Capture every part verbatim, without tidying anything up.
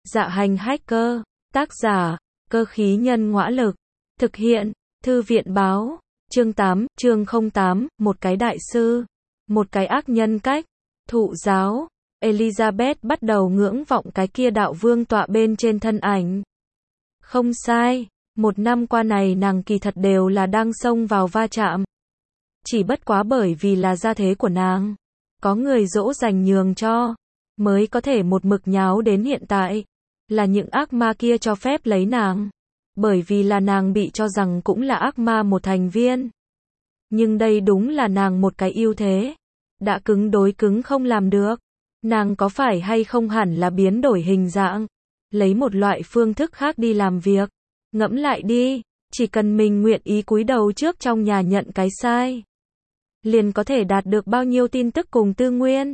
Dạ hành hacker, tác giả, cơ khí nhân ngõa lực, thực hiện, thư viện báo, chương tám, chương không tám, một cái đại sư, một cái ác nhân cách, thụ giáo, Elizabeth bắt đầu ngưỡng vọng cái kia đạo vương tọa bên trên thân ảnh. Không sai, một năm qua này nàng kỳ thật đều là đang xông vào va chạm. Chỉ bất quá bởi vì là gia thế của nàng, có người dỗ dành nhường cho, mới có thể một mực nháo đến hiện tại, là những ác ma kia cho phép lấy nàng, bởi vì là nàng bị cho rằng cũng là ác ma một thành viên. Nhưng đây đúng là nàng một cái ưu thế, đã cứng đối cứng không làm được, nàng có phải hay không hẳn là biến đổi hình dạng, lấy một loại phương thức khác đi làm việc. Ngẫm lại đi, chỉ cần mình nguyện ý cúi đầu trước trong nhà nhận cái sai, liền có thể đạt được bao nhiêu tin tức cùng tư nguyên.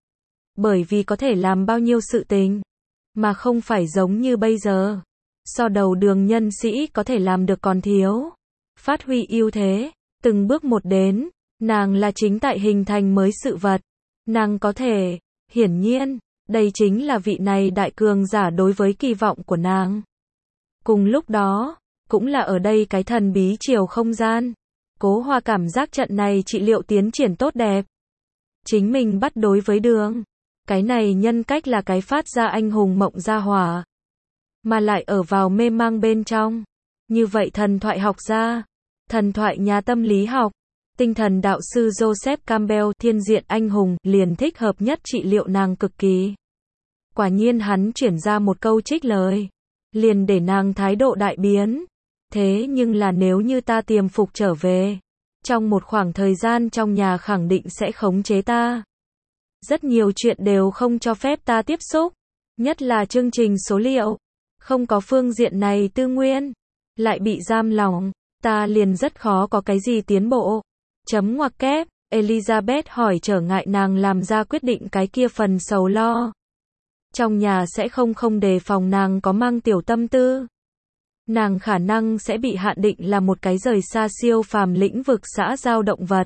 Bởi vì có thể làm bao nhiêu sự tình, mà không phải giống như bây giờ. So đầu đường nhân sĩ có thể làm được còn thiếu. Phát huy ưu thế, từng bước một đến, nàng là chính tại hình thành mới sự vật. Nàng có thể, hiển nhiên, đây chính là vị này đại cường giả đối với kỳ vọng của nàng. Cùng lúc đó, cũng là ở đây cái thần bí chiều không gian. Cố Hoa cảm giác trận này trị liệu tiến triển tốt đẹp. Chính mình bắt đối với đường. Cái này nhân cách là cái phát ra anh hùng mộng ra hỏa. Mà lại ở vào mê mang bên trong. Như vậy thần thoại học gia, thần thoại nhà tâm lý học, tinh thần đạo sư Joseph Campbell thiên diện anh hùng liền thích hợp nhất trị liệu nàng cực kỳ. Quả nhiên hắn chuyển ra một câu trích lời. Liền để nàng thái độ đại biến. Thế nhưng là nếu như ta tiềm phục trở về, trong một khoảng thời gian trong nhà khẳng định sẽ khống chế ta. Rất nhiều chuyện đều không cho phép ta tiếp xúc, nhất là chương trình số liệu. Không có phương diện này tư nguyên, lại bị giam lỏng, ta liền rất khó có cái gì tiến bộ. Chấm ngoặc kép, Elizabeth hỏi trở ngại nàng làm ra quyết định cái kia phần sầu lo. Trong nhà sẽ không không đề phòng nàng có mang tiểu tâm tư. Nàng khả năng sẽ bị hạn định là một cái rời xa siêu phàm lĩnh vực xã giao động vật.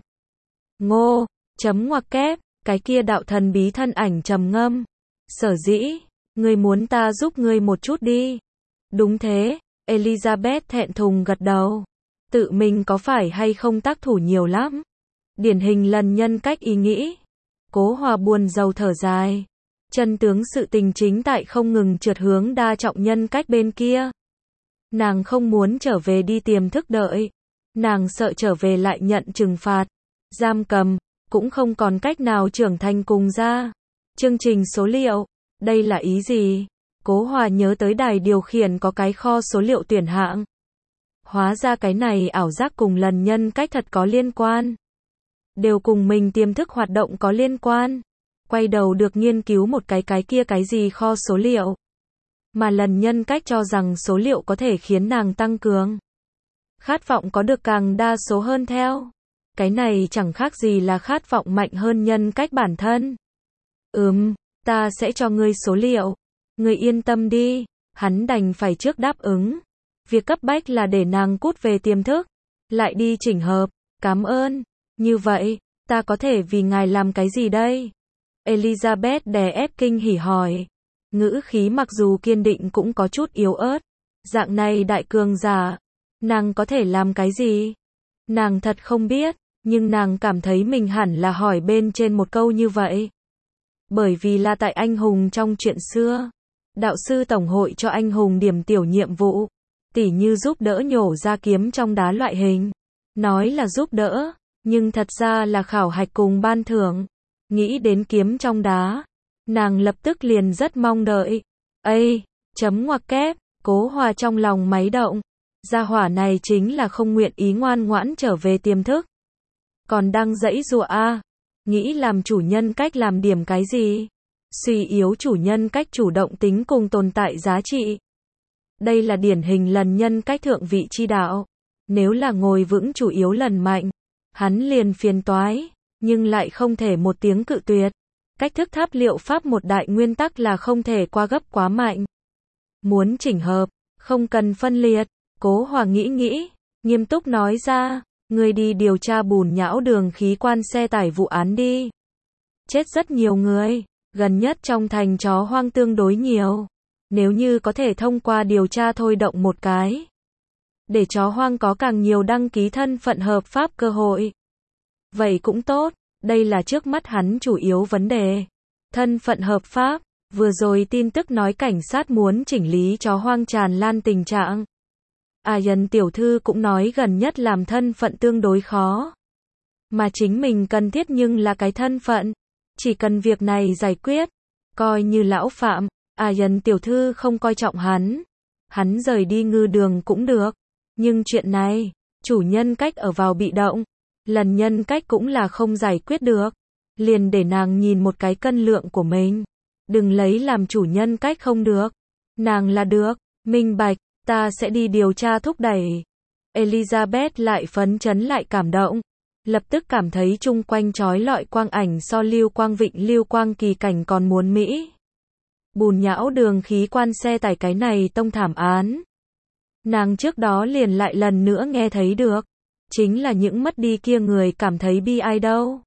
Ngô, chấm ngoặc kép, cái kia đạo thần bí thân ảnh trầm ngâm. Sở dĩ, ngươi muốn ta giúp ngươi một chút đi. Đúng thế, Elizabeth thẹn thùng gật đầu. Tự mình có phải hay không tác thủ nhiều lắm. Điển hình lần nhân cách ý nghĩ. Cố Hòa buồn rầu thở dài. Chân tướng sự tình chính tại không ngừng trượt hướng đa trọng nhân cách bên kia. Nàng không muốn trở về đi tiềm thức đợi. Nàng sợ trở về lại nhận trừng phạt, giam cầm, cũng không còn cách nào trưởng thành cùng ra. Chương trình số liệu, đây là ý gì? Cố Hòa nhớ tới đài điều khiển có cái kho số liệu tuyển hạng. Hóa ra cái này ảo giác cùng lần nhân cách thật có liên quan. Đều cùng mình tiềm thức hoạt động có liên quan. Quay đầu được nghiên cứu một cái cái kia cái gì kho số liệu. Mà lần nhân cách cho rằng số liệu có thể khiến nàng tăng cường. Khát vọng có được càng đa số hơn theo. Cái này chẳng khác gì là khát vọng mạnh hơn nhân cách bản thân. Ừm, ta sẽ cho ngươi số liệu. Ngươi yên tâm đi, hắn đành phải trước đáp ứng. Việc cấp bách là để nàng cút về tiềm thức. Lại đi chỉnh hợp, cảm ơn. Như vậy, ta có thể vì ngài làm cái gì đây? Elizabeth đè ép kinh hỉ hỏi. Ngữ khí mặc dù kiên định cũng có chút yếu ớt. Dạng này đại cường giả, nàng có thể làm cái gì? Nàng thật không biết, nhưng nàng cảm thấy mình hẳn là hỏi bên trên một câu như vậy. Bởi vì là tại anh hùng trong chuyện xưa, đạo sư tổng hội cho anh hùng điểm tiểu nhiệm vụ, tỉ như giúp đỡ nhổ ra kiếm trong đá loại hình. Nói là giúp đỡ, nhưng thật ra là khảo hạch cùng ban thưởng. Nghĩ đến kiếm trong đá, nàng lập tức liền rất mong đợi. Ây, chấm ngoặc kép, Cố Hòa trong lòng máy động. Gia hỏa này chính là không nguyện ý ngoan ngoãn trở về tiềm thức. Còn đang dãy giụa a, nghĩ làm chủ nhân cách làm điểm cái gì? Suy yếu chủ nhân cách chủ động tính cùng tồn tại giá trị. Đây là điển hình lần nhân cách thượng vị chi đạo. Nếu là ngồi vững chủ yếu lần mạnh, hắn liền phiền toái, nhưng lại không thể một tiếng cự tuyệt. Cách thức tháp liệu pháp một đại nguyên tắc là không thể qua gấp quá mạnh. Muốn chỉnh hợp, không cần phân liệt. Cố Hòa nghĩ nghĩ, nghiêm túc nói ra, ngươi đi điều tra bùn nhão đường khí quan xe tải vụ án đi. Chết rất nhiều người, gần nhất trong thành chó hoang tương đối nhiều. Nếu như có thể thông qua điều tra thôi động một cái, để chó hoang có càng nhiều đăng ký thân phận hợp pháp cơ hội. Vậy cũng tốt, đây là trước mắt hắn chủ yếu vấn đề. Thân phận hợp pháp, vừa rồi tin tức nói cảnh sát muốn chỉnh lý chó hoang tràn lan tình trạng. Ayan tiểu thư cũng nói gần nhất làm thân phận tương đối khó. Mà chính mình cần thiết nhưng là cái thân phận. Chỉ cần việc này giải quyết, coi như lão phạm, Ayan tiểu thư không coi trọng hắn. Hắn rời đi ngư đường cũng được. Nhưng chuyện này, chủ nhân cách ở vào bị động. Lần nhân cách cũng là không giải quyết được. Liền để nàng nhìn một cái cân lượng của mình. Đừng lấy làm chủ nhân cách không được. Nàng là được, minh bạch, ta sẽ đi điều tra thúc đẩy. Elizabeth lại phấn chấn lại cảm động. Lập tức cảm thấy chung quanh trói lọi quang ảnh so lưu quang vịnh lưu quang kỳ cảnh còn muốn Mỹ. Bùn nhão đường khí quan xe tải cái này tông thảm án. Nàng trước đó liền lại lần nữa nghe thấy được. Chính là những mất đi kia người cảm thấy bi ai đâu.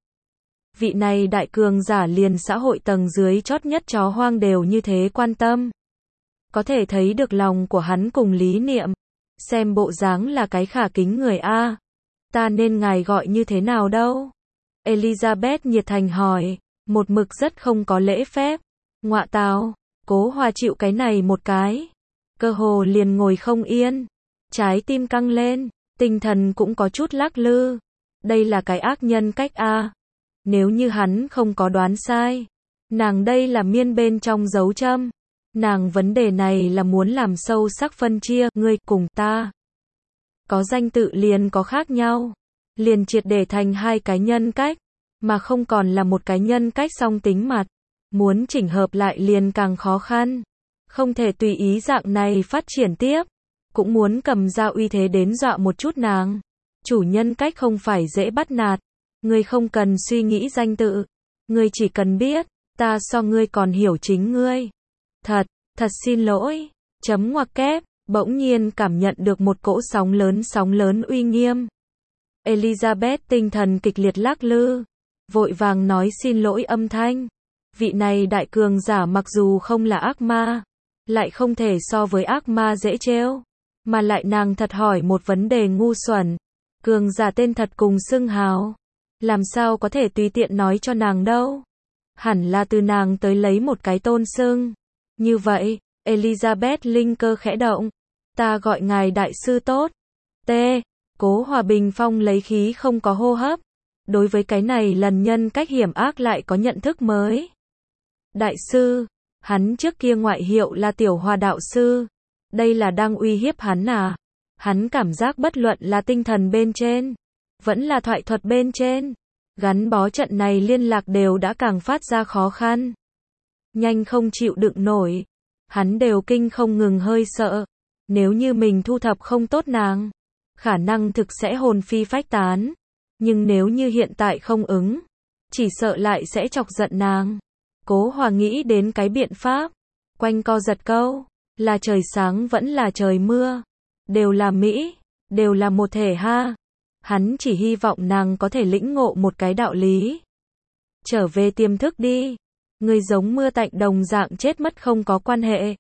Vị này đại cường giả liền xã hội tầng dưới chót nhất chó hoang đều như thế quan tâm. Có thể thấy được lòng của hắn cùng lý niệm. Xem bộ dáng là cái khả kính người A. Ta nên ngài gọi như thế nào đâu? Elizabeth nhiệt thành hỏi. Một mực rất không có lễ phép. Ngọa tào, Cố Hòa chịu cái này một cái. Cơ hồ liền ngồi không yên. Trái tim căng lên. Tinh thần cũng có chút lắc lư. Đây là cái ác nhân cách A. Nếu như hắn không có đoán sai. Nàng đây là miên bên trong dấu châm. Nàng vấn đề này là muốn làm sâu sắc phân chia, ngươi cùng ta. Có danh tự liền có khác nhau. Liền triệt để thành hai cái nhân cách. Mà không còn là một cái nhân cách song tính mặt. Muốn chỉnh hợp lại liền càng khó khăn. Không thể tùy ý dạng này phát triển tiếp. Cũng muốn cầm ra uy thế đến dọa một chút nàng. Chủ nhân cách không phải dễ bắt nạt. Ngươi không cần suy nghĩ danh tự. Ngươi chỉ cần biết, ta so ngươi còn hiểu chính ngươi. Thật, thật xin lỗi. Chấm ngoặc kép, bỗng nhiên cảm nhận được một cỗ sóng lớn sóng lớn uy nghiêm. Elizabeth tinh thần kịch liệt lắc lư. Vội vàng nói xin lỗi âm thanh. Vị này đại cường giả mặc dù không là ác ma. Lại không thể so với ác ma dễ trêu. Mà lại nàng thật hỏi một vấn đề ngu xuẩn. Cường giả tên thật cùng xưng hào. Làm sao có thể tùy tiện nói cho nàng đâu. Hẳn là từ nàng tới lấy một cái tôn xưng. Như vậy, Elizabeth linh cơ khẽ động. Ta gọi ngài đại sư tốt. T. Cố Hòa Bình Phong lấy khí không có hô hấp. Đối với cái này lần nhân cách hiểm ác lại có nhận thức mới. Đại sư, hắn trước kia ngoại hiệu là Tiểu Hòa đạo sư. Đây là đang uy hiếp hắn à? Hắn cảm giác bất luận là tinh thần bên trên, vẫn là thoại thuật bên trên, gắn bó trận này liên lạc đều đã càng phát ra khó khăn. Nhanh không chịu đựng nổi. Hắn đều kinh không ngừng hơi sợ. Nếu như mình thu thập không tốt nàng, khả năng thực sẽ hồn phi phách tán. Nhưng nếu như hiện tại không ứng, chỉ sợ lại sẽ chọc giận nàng. Cố Hòa nghĩ đến cái biện pháp. Quanh co giật câu. Là trời sáng vẫn là trời mưa. Đều là Mỹ. Đều là một thể ha. Hắn chỉ hy vọng nàng có thể lĩnh ngộ một cái đạo lý. Trở về tiềm thức đi. Ngươi giống mưa tạnh đồng dạng chết mất không có quan hệ.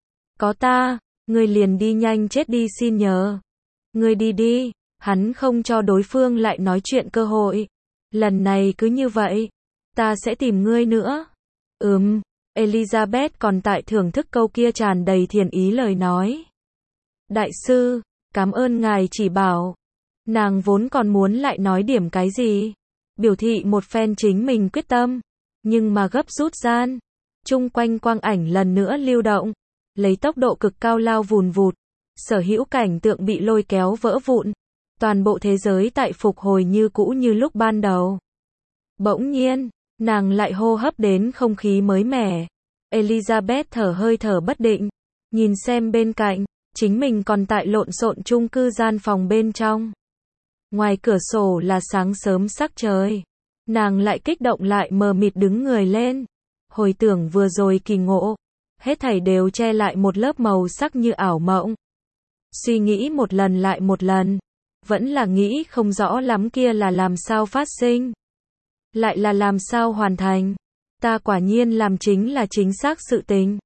Có ta, ngươi liền đi nhanh chết đi xin nhờ. Ngươi đi đi. Hắn không cho đối phương lại nói chuyện cơ hội. Lần này cứ như vậy. Ta sẽ tìm ngươi nữa. Ừm. Elizabeth còn tại thưởng thức câu kia tràn đầy thiền ý lời nói. Đại sư, cảm ơn ngài chỉ bảo. Nàng vốn còn muốn lại nói điểm cái gì. Biểu thị một phen chính mình quyết tâm. Nhưng mà gấp rút gian. Chung quanh quang ảnh lần nữa lưu động. Lấy tốc độ cực cao lao vùn vụt. Sở hữu cảnh tượng bị lôi kéo vỡ vụn. Toàn bộ thế giới tại phục hồi như cũ như lúc ban đầu. Bỗng nhiên, nàng lại hô hấp đến không khí mới mẻ. Elizabeth thở hơi thở bất định. Nhìn xem bên cạnh, chính mình còn tại lộn xộn chung cư gian phòng bên trong. Ngoài cửa sổ là sáng sớm sắc trời. Nàng lại kích động lại mờ mịt đứng người lên. Hồi tưởng vừa rồi kỳ ngộ. Hết thảy đều che lại một lớp màu sắc như ảo mộng. Suy nghĩ một lần lại một lần. Vẫn là nghĩ không rõ lắm kia là làm sao phát sinh. Lại là làm sao hoàn thành. Ta quả nhiên làm chính là chính xác sự tình.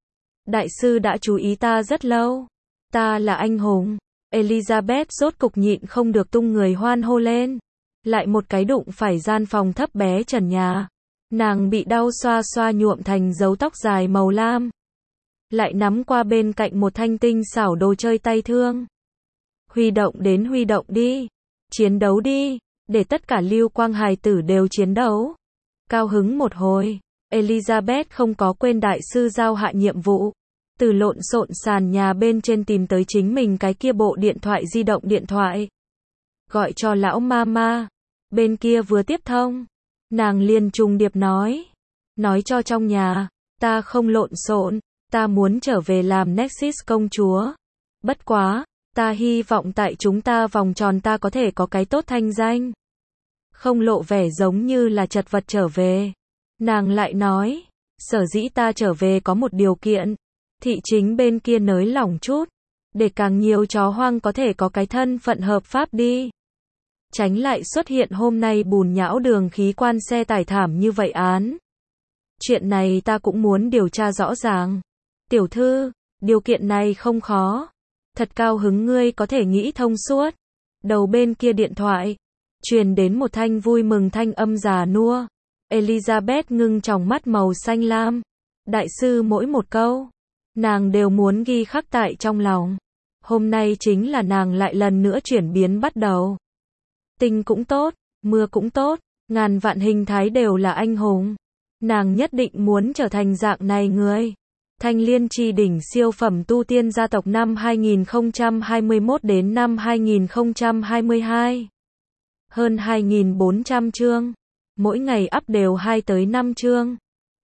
Đại sư đã chú ý ta rất lâu. Ta là anh hùng. Elizabeth rốt cục nhịn không được tung người hoan hô lên. Lại một cái đụng phải gian phòng thấp bé trần nhà. Nàng bị đau xoa xoa nhuộm thành dấu tóc dài màu lam. Lại nắm qua bên cạnh một thanh tinh xảo đồ chơi tay thương. Huy động đến huy động đi. Chiến đấu đi. Để tất cả lưu quang hài tử đều chiến đấu. Cao hứng một hồi. Elizabeth không có quên đại sư giao hạ nhiệm vụ. Từ lộn xộn sàn nhà bên trên tìm tới chính mình cái kia bộ điện thoại di động điện thoại. Gọi cho lão mama. Bên kia vừa tiếp thông. Nàng liền trùng điệp nói. Nói cho trong nhà. Ta không lộn xộn. Ta muốn trở về làm Nexus công chúa. Bất quá. Ta hy vọng tại chúng ta vòng tròn ta có thể có cái tốt thanh danh. Không lộ vẻ giống như là chật vật trở về. Nàng lại nói. Sở dĩ ta trở về có một điều kiện. Thị chính bên kia nới lỏng chút. Để càng nhiều chó hoang có thể có cái thân phận hợp pháp đi. Tránh lại xuất hiện hôm nay bùn nhão đường khí quan xe tải thảm như vậy án. Chuyện này ta cũng muốn điều tra rõ ràng. Tiểu thư, điều kiện này không khó. Thật cao hứng ngươi có thể nghĩ thông suốt. Đầu bên kia điện thoại. Truyền đến một thanh vui mừng thanh âm già nua. Elizabeth ngưng tròng mắt màu xanh lam. Đại sư mỗi một câu. Nàng đều muốn ghi khắc tại trong lòng. Hôm nay chính là nàng lại lần nữa chuyển biến bắt đầu. Tinh cũng tốt, mưa cũng tốt, ngàn vạn hình thái đều là anh hùng. Nàng nhất định muốn trở thành dạng này người. Thanh Liên Chi đỉnh siêu phẩm tu tiên gia tộc năm hai nghìn không trăm hai mươi mốt đến năm hai nghìn không trăm hai mươi hai. Hơn hai nghìn bốn trăm chương. Mỗi ngày up đều hai tới năm chương.